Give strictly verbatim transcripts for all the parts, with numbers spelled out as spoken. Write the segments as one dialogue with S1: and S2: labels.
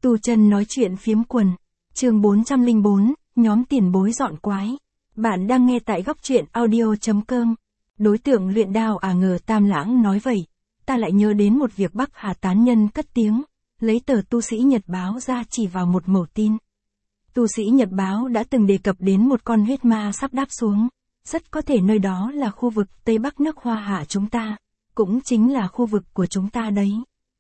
S1: Tu chân nói chuyện phiếm quần. Chương bốn trăm lẻ bốn, nhóm tiền bối dọn quái. Bạn đang nghe tại góc truyện audio.com. Đối tượng luyện đao à ngờ Tam Lãng nói vậy. Ta lại nhớ đến một việc Bắc Hà tán nhân cất tiếng, lấy tờ Tu Sĩ Nhật Báo ra chỉ vào một mẩu tin. Tu Sĩ Nhật Báo đã từng đề cập đến một con huyết ma sắp đáp xuống. Rất có thể nơi đó là khu vực Tây Bắc nước Hoa Hạ chúng ta, cũng chính là khu vực của chúng ta đấy.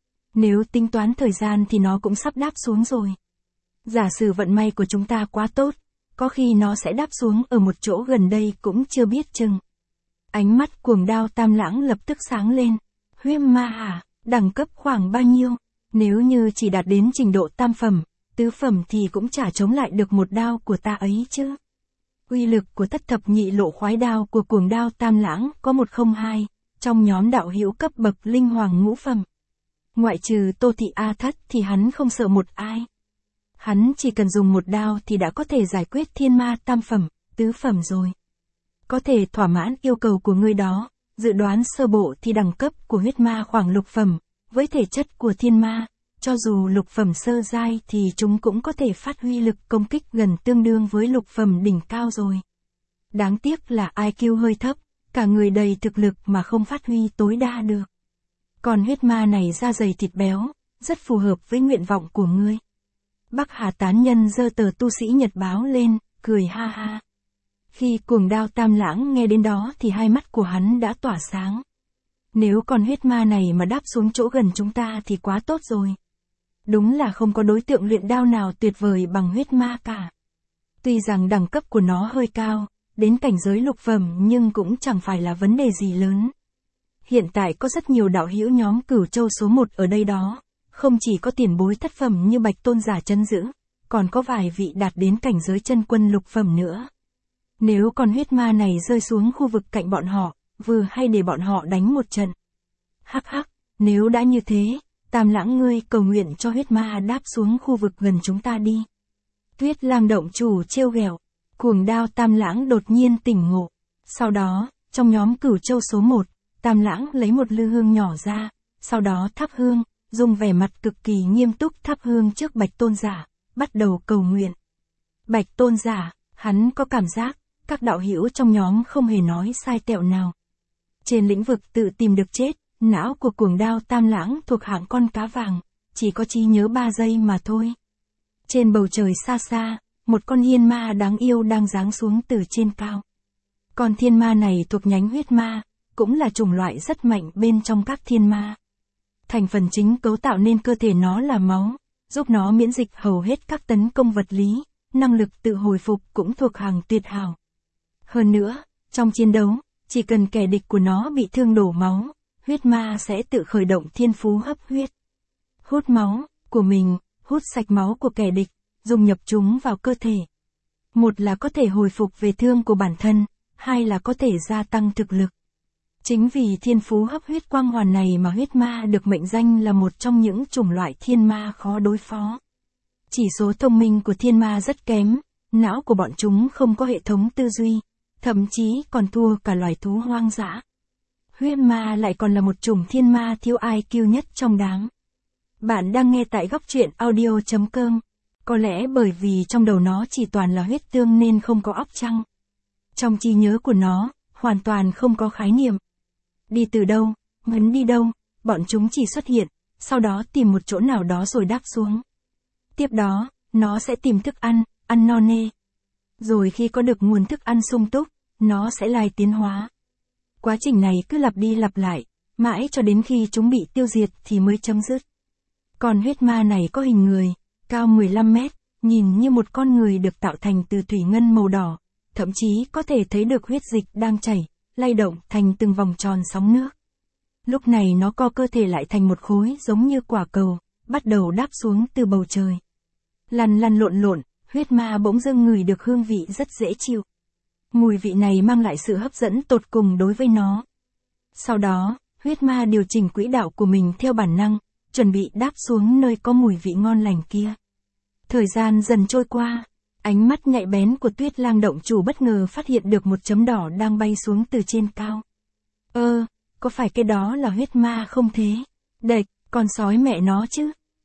S1: Nếu tính toán thời gian thì nó cũng sắp đáp xuống rồi. Giả sử vận may của chúng ta quá tốt, có khi nó sẽ đáp xuống ở một chỗ gần đây cũng chưa biết chừng. Ánh mắt cuồng đao Tam Lãng lập tức sáng lên. Huyết ma hả, đẳng cấp khoảng bao nhiêu? Nếu như chỉ đạt đến trình độ tam phẩm, tứ phẩm thì cũng chả chống lại được một đao của ta ấy chứ. Uy lực của thất thập nhị lộ khoái đao của cuồng đao Tam Lãng có một không hai, trong nhóm đạo hữu cấp bậc linh hoàng ngũ phẩm. Ngoại trừ Tô Thị A Thất thì hắn không sợ một ai. Hắn chỉ cần dùng một đao thì đã có thể giải quyết thiên ma tam phẩm, tứ phẩm rồi. Có thể thỏa mãn yêu cầu của người đó, dự đoán sơ bộ thì đẳng cấp của huyết ma khoảng lục phẩm, với thể chất của thiên ma, cho dù lục phẩm sơ giai thì chúng cũng có thể phát huy lực công kích gần tương đương với lục phẩm đỉnh cao rồi. Đáng tiếc là i kiu hơi thấp, cả người đầy thực lực mà không phát huy tối đa được. Còn huyết ma này da dày thịt béo, rất phù hợp với nguyện vọng của ngươi. Bắc Hà tán nhân giơ tờ Tu Sĩ Nhật Báo lên, cười ha ha. Khi cuồng đao Tam Lãng nghe đến đó thì hai mắt của hắn đã tỏa sáng. Nếu con huyết ma này mà đáp xuống chỗ gần chúng ta thì quá tốt rồi. Đúng là không có đối tượng luyện đao nào tuyệt vời bằng huyết ma cả. Tuy rằng đẳng cấp của nó hơi cao, đến cảnh giới lục phẩm nhưng cũng chẳng phải là vấn đề gì lớn. Hiện tại có rất nhiều đạo hữu nhóm Cửu Châu số một ở đây đó, không chỉ có tiền bối thất phẩm như Bạch Tôn giả trấn giữ, còn có vài vị đạt đến cảnh giới chân quân lục phẩm nữa. Nếu con huyết ma này rơi xuống khu vực cạnh bọn họ, vừa hay để bọn họ đánh một trận. Hắc hắc, nếu đã như thế, Tam Lãng ngươi cầu nguyện cho huyết ma đáp xuống khu vực gần chúng ta đi. Tuyết Lang động chủ trêu ghẹo, cuồng đao Tam Lãng đột nhiên tỉnh ngộ. Sau đó, trong nhóm Cửu Châu số một, Tam Lãng lấy một lư hương nhỏ ra, sau đó thắp hương, dùng vẻ mặt cực kỳ nghiêm túc thắp hương trước Bạch Tôn giả, bắt đầu cầu nguyện. Bạch Tôn giả, hắn có cảm giác, các đạo hữu trong nhóm không hề nói sai tẹo nào. Trên lĩnh vực tự tìm được chết, não của cuồng đao Tam Lãng thuộc hạng con cá vàng, chỉ có trí nhớ ba giây mà thôi. Trên bầu trời xa xa, một con hiên ma đáng yêu đang giáng xuống từ trên cao. Con thiên ma này thuộc nhánh huyết ma, cũng là chủng loại rất mạnh bên trong các thiên ma. Thành phần chính cấu tạo nên cơ thể nó là máu, giúp nó miễn dịch hầu hết các tấn công vật lý, năng lực tự hồi phục cũng thuộc hàng tuyệt hảo. Hơn nữa, trong chiến đấu, chỉ cần kẻ địch của nó bị thương đổ máu, huyết ma sẽ tự khởi động thiên phú hấp huyết. Hút máu của mình, hút sạch máu của kẻ địch, dùng nhập chúng vào cơ thể. Một là có thể hồi phục về thương của bản thân, hai là có thể gia tăng thực lực. Chính vì thiên phú hấp huyết quang hoàn này mà huyết ma được mệnh danh là một trong những chủng loại thiên ma khó đối phó. Chỉ số thông minh của thiên ma rất kém, não của bọn chúng không có hệ thống tư duy, thậm chí còn thua cả loài thú hoang dã. Huyết ma lại còn là một chủng thiên ma thiếu i kiu nhất trong đám. Bạn đang nghe tại góc truyện audio.com. Có lẽ bởi vì trong đầu nó chỉ toàn là huyết tương nên không có óc chăng. Trong trí nhớ của nó, hoàn toàn không có khái niệm. Đi từ đâu, ngấn đi đâu, bọn chúng chỉ xuất hiện, sau đó tìm một chỗ nào đó rồi đáp xuống. Tiếp đó, nó sẽ tìm thức ăn, ăn no nê. Rồi khi có được nguồn thức ăn sung túc, nó sẽ lai tiến hóa. Quá trình này cứ lặp đi lặp lại, mãi cho đến khi chúng bị tiêu diệt thì mới chấm dứt. Còn huyết ma này có hình người, cao mười lăm mét, nhìn như một con người được tạo thành từ thủy ngân màu đỏ, thậm chí có thể thấy được huyết dịch đang chảy, lay động thành từng vòng tròn sóng nước. Lúc này nó co cơ thể lại thành một khối giống như quả cầu, bắt đầu đáp xuống từ bầu trời. Lăn lăn lộn lộn, huyết ma bỗng dưng ngửi được hương vị rất dễ chịu. Mùi vị này mang lại sự hấp dẫn tột cùng đối với nó. Sau đó, huyết ma điều chỉnh quỹ đạo của mình theo bản năng, chuẩn bị đáp xuống nơi có mùi vị ngon lành kia. Thời gian dần trôi qua, ánh mắt nhạy bén của Tuyết Lang động chủ bất ngờ phát hiện được một chấm đỏ đang bay xuống từ trên cao. Ơ, có phải cái đó là huyết ma không thế? Đệch, con sói mẹ nó chứ.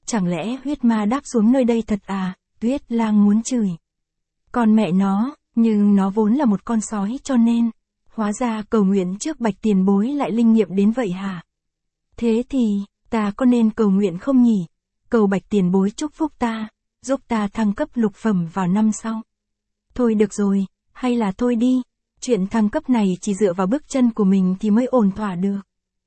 S1: Chẳng lẽ huyết ma đáp xuống nơi đây thật à? Tuyết Lang muốn chửi. Còn mẹ nó, nhưng nó vốn là một con sói cho nên, hóa ra cầu nguyện trước Bạch tiền bối lại linh nghiệm đến vậy hả? Thế thì, ta có nên cầu nguyện không nhỉ? Cầu Bạch tiền bối chúc phúc ta, giúp ta thăng cấp lục phẩm vào năm sau. Thôi được rồi, hay là thôi đi, chuyện thăng cấp này chỉ dựa vào bước chân của mình thì mới ổn thỏa được.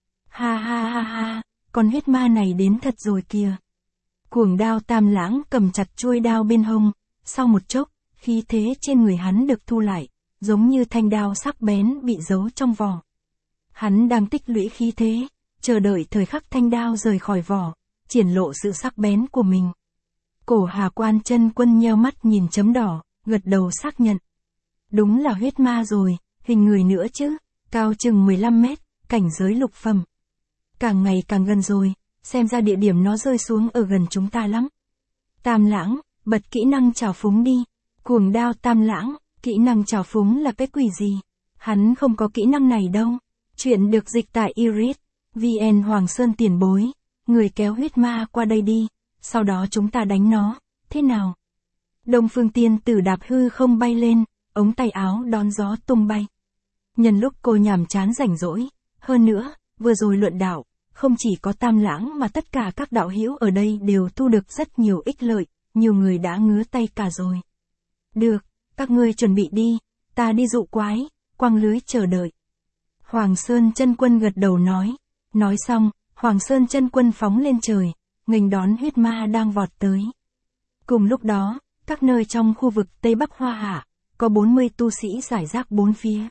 S1: Ha ha ha ha, con huyết ma này đến thật rồi kìa. Cuồng đao Tam Lãng cầm chặt chuôi đao bên hông, sau một chốc, khí thế trên người hắn được thu lại, giống như thanh đao sắc bén bị giấu trong vỏ. Hắn đang tích lũy khí thế, chờ đợi thời khắc thanh đao rời khỏi vỏ, triển lộ sự sắc bén của mình. Cổ Hà Quan Chân Quân nheo mắt nhìn chấm đỏ, gật đầu xác nhận. Đúng là huyết ma rồi, hình người nữa chứ, cao chừng mười lăm mét, cảnh giới lục phẩm. Càng ngày càng gần rồi, xem ra địa điểm nó rơi xuống ở gần chúng ta lắm. Tam Lãng, bật kỹ năng trào phúng đi. Cuồng đao Tam Lãng, kỹ năng trào phúng là cái quỷ gì? Hắn không có kỹ năng này đâu. Chuyện được dịch tại Iris, vê en Hoàng Sơn tiền bối. Người kéo huyết ma qua đây đi, sau đó chúng ta đánh nó, thế nào? Đông Phương Tiên Tử đạp hư không bay lên, ống tay áo đón gió tung bay. Nhân lúc cô nhàm chán rảnh rỗi, hơn nữa, vừa rồi luận đạo, không chỉ có Tam Lãng mà tất cả các đạo hữu ở đây đều thu được rất nhiều ích lợi, nhiều người đã ngứa tay cả rồi. Được, các ngươi chuẩn bị đi, ta đi dụ quái, quăng lưới chờ đợi. Hoàng Sơn Chân Quân gật đầu nói. Nói xong, Hoàng Sơn Chân Quân phóng lên trời, nghênh đón huyết ma đang vọt tới. Cùng lúc đó, các nơi trong khu vực Tây Bắc Hoa Hạ, có bốn mươi tu sĩ rải rác bốn phía.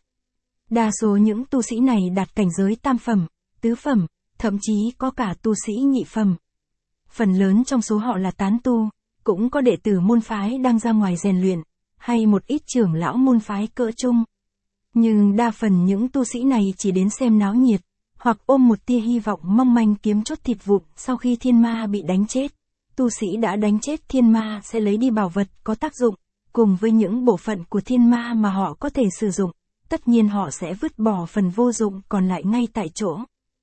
S1: Đa số những tu sĩ này đạt cảnh giới tam phẩm, tứ phẩm, thậm chí có cả tu sĩ nhị phẩm. Phần lớn trong số họ là tán tu, cũng có đệ tử môn phái đang ra ngoài rèn luyện, hay một ít trưởng lão môn phái cỡ trung. Nhưng đa phần những tu sĩ này chỉ đến xem náo nhiệt, hoặc ôm một tia hy vọng mong manh kiếm chút thịt vụn sau khi thiên ma bị đánh chết. Tu sĩ đã đánh chết thiên ma sẽ lấy đi bảo vật có tác dụng, cùng với những bộ phận của thiên ma mà họ có thể sử dụng. Tất nhiên họ sẽ vứt bỏ phần vô dụng còn lại ngay tại chỗ.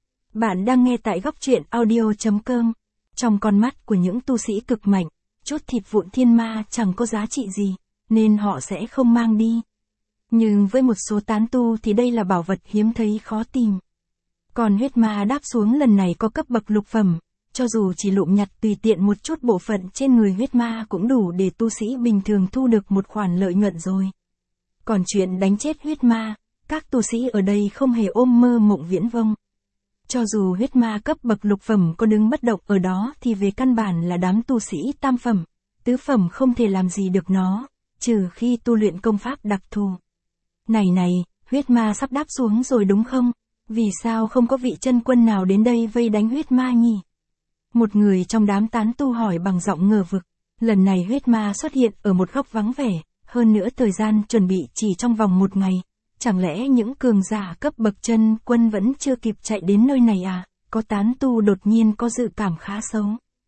S1: Bạn đang nghe tại góc truyện audio chấm com. Trong con mắt của những tu sĩ cực mạnh, chút thịt vụn thiên ma chẳng có giá trị gì, nên họ sẽ không mang đi. Nhưng với một số tán tu thì đây là bảo vật hiếm thấy khó tìm. Còn huyết ma đáp xuống lần này có cấp bậc lục phẩm, cho dù chỉ lụm nhặt tùy tiện một chút bộ phận trên người huyết ma cũng đủ để tu sĩ bình thường thu được một khoản lợi nhuận rồi. Còn chuyện đánh chết huyết ma, các tu sĩ ở đây không hề ôm mơ mộng viễn vông. Cho dù huyết ma cấp bậc lục phẩm có đứng bất động ở đó thì về căn bản là đám tu sĩ tam phẩm, tứ phẩm không thể làm gì được nó, trừ khi tu luyện công pháp đặc thù. Này này, huyết ma sắp đáp xuống rồi đúng không? Vì sao không có vị chân quân nào đến đây vây đánh huyết ma nhỉ? Một người trong đám tán tu hỏi bằng giọng ngờ vực. Lần này huyết ma xuất hiện ở một góc vắng vẻ, hơn nữa thời gian chuẩn bị chỉ trong vòng một ngày. Chẳng lẽ những cường giả cấp bậc chân quân vẫn chưa kịp chạy đến nơi này à? Có tán tu đột nhiên có dự cảm khá xấu.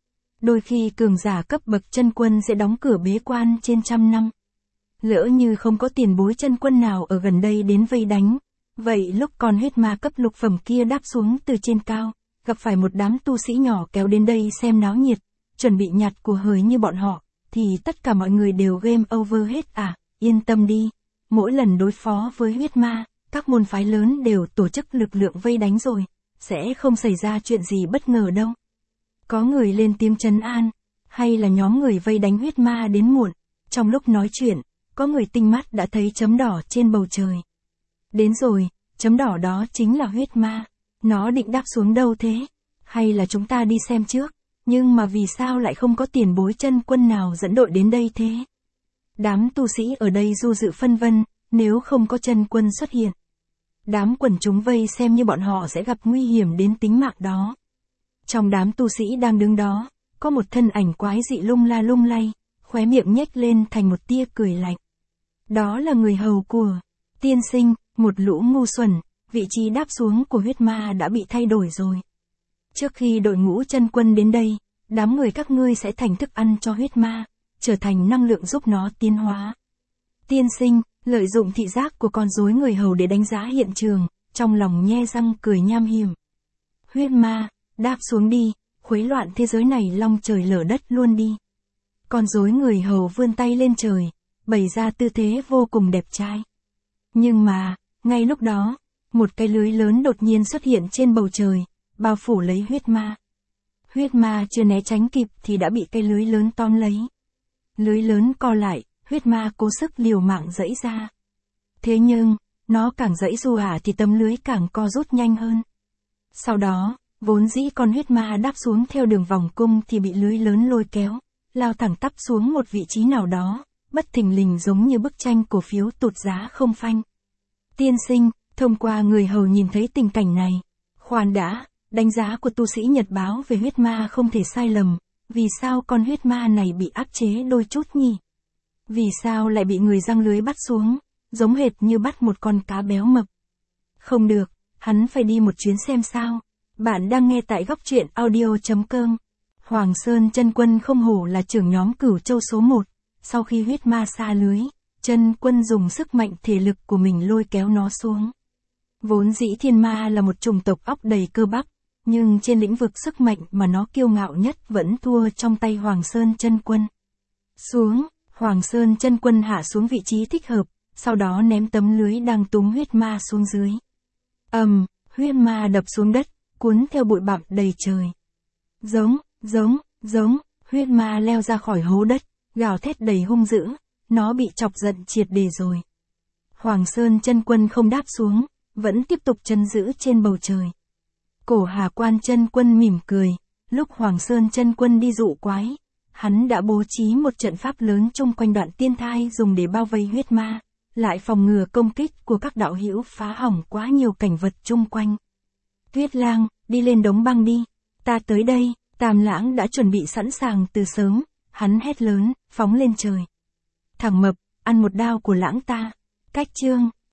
S1: Đôi khi cường giả cấp bậc chân quân sẽ đóng cửa bế quan trên trăm năm. Lỡ như không có tiền bối chân quân nào ở gần đây đến vây đánh. Vậy lúc con huyết ma cấp lục phẩm kia đáp xuống từ trên cao, gặp phải một đám tu sĩ nhỏ kéo đến đây xem náo nhiệt, chuẩn bị nhặt của hời như bọn họ, thì tất cả mọi người đều game over hết à? Yên tâm đi. Mỗi lần đối phó với huyết ma, các môn phái lớn đều tổ chức lực lượng vây đánh rồi, sẽ không xảy ra chuyện gì bất ngờ đâu. Có người lên tiếng trấn an, hay là nhóm người vây đánh huyết ma đến muộn. Trong lúc nói chuyện, có người tinh mắt đã thấy chấm đỏ trên bầu trời. Đến rồi, chấm đỏ đó chính là huyết ma. Nó định đáp xuống đâu thế? Hay là chúng ta đi xem trước? Nhưng mà vì sao lại không có tiền bối chân quân nào dẫn đội đến đây thế? Đám tu sĩ ở đây du dự phân vân, nếu không có chân quân xuất hiện. Đám quần chúng vây xem như bọn họ sẽ gặp nguy hiểm đến tính mạng đó. Trong đám tu sĩ đang đứng đó, có một thân ảnh quái dị lung la lung lay, khóe miệng nhếch lên thành một tia cười lạnh. Đó là người hầu của tiên sinh, một lũ ngu xuẩn, vị trí đáp xuống của huyết ma đã bị thay đổi rồi. Trước khi đội ngũ chân quân đến đây, đám người các ngươi sẽ thành thức ăn cho huyết ma, trở thành năng lượng giúp nó tiến hóa. Tiên sinh, lợi dụng thị giác của con rối người hầu để đánh giá hiện trường, trong lòng nhe răng cười nham hiểm. Huyết ma, đáp xuống đi, khuấy loạn thế giới này long trời lở đất luôn đi. Con rối người hầu vươn tay lên trời, bày ra tư thế vô cùng đẹp trai. Nhưng mà, ngay lúc đó, một cái lưới lớn đột nhiên xuất hiện trên bầu trời, bao phủ lấy huyết ma. Huyết ma chưa né tránh kịp thì đã bị cái lưới lớn tóm lấy. Lưới lớn co lại, huyết ma cố sức liều mạng giãy ra. Thế nhưng, nó càng giãy giụa thì tấm lưới càng co rút nhanh hơn. Sau đó, vốn dĩ con huyết ma đáp xuống theo đường vòng cung thì bị lưới lớn lôi kéo, lao thẳng tắp xuống một vị trí nào đó, bất thình lình giống như bức tranh cổ phiếu tụt giá không phanh. Tiên sinh, thông qua người hầu nhìn thấy tình cảnh này. Khoan đã, đánh giá của tu sĩ Nhật báo về huyết ma không thể sai lầm, vì sao con huyết ma này bị áp chế đôi chút nhỉ? Vì sao lại bị người giăng lưới bắt xuống, giống hệt như bắt một con cá béo mập? Không được, hắn phải đi một chuyến xem sao. Bạn đang nghe tại góc truyện audio chấm com. Hoàng Sơn Chân Quân không hổ là trưởng nhóm Cửu Châu số một, sau khi huyết ma xa lưới, Chân Quân dùng sức mạnh thể lực của mình lôi kéo nó xuống. Vốn dĩ thiên ma là một chủng tộc óc đầy cơ bắp, nhưng trên lĩnh vực sức mạnh mà nó kiêu ngạo nhất vẫn thua trong tay Hoàng Sơn Chân Quân. Xuống, Hoàng Sơn Chân Quân hạ xuống vị trí thích hợp, sau đó ném tấm lưới đang túm huyết ma xuống dưới. Ầm, huyết ma đập xuống đất, cuốn theo bụi bặm đầy trời. Giống, giống, giống, huyết ma leo ra khỏi hố đất, gào thét đầy hung dữ, nó bị chọc giận triệt để rồi. Hoàng Sơn Chân Quân không đáp xuống, vẫn tiếp tục trấn giữ trên bầu trời. Cổ Hà Quan Chân Quân mỉm cười, lúc Hoàng Sơn Chân Quân đi dụ quái, hắn đã bố trí một trận pháp lớn chung quanh Đoạn Tiên Thai dùng để bao vây huyết ma, lại phòng ngừa công kích của các đạo hữu phá hỏng quá nhiều cảnh vật chung quanh. Tuyết Lang, đi lên đống băng đi, ta tới đây. Tam Lãng đã chuẩn bị sẵn sàng từ sớm, hắn hét lớn, phóng lên trời. Thằng mập, ăn một đao của Lãng ta. Cách chương,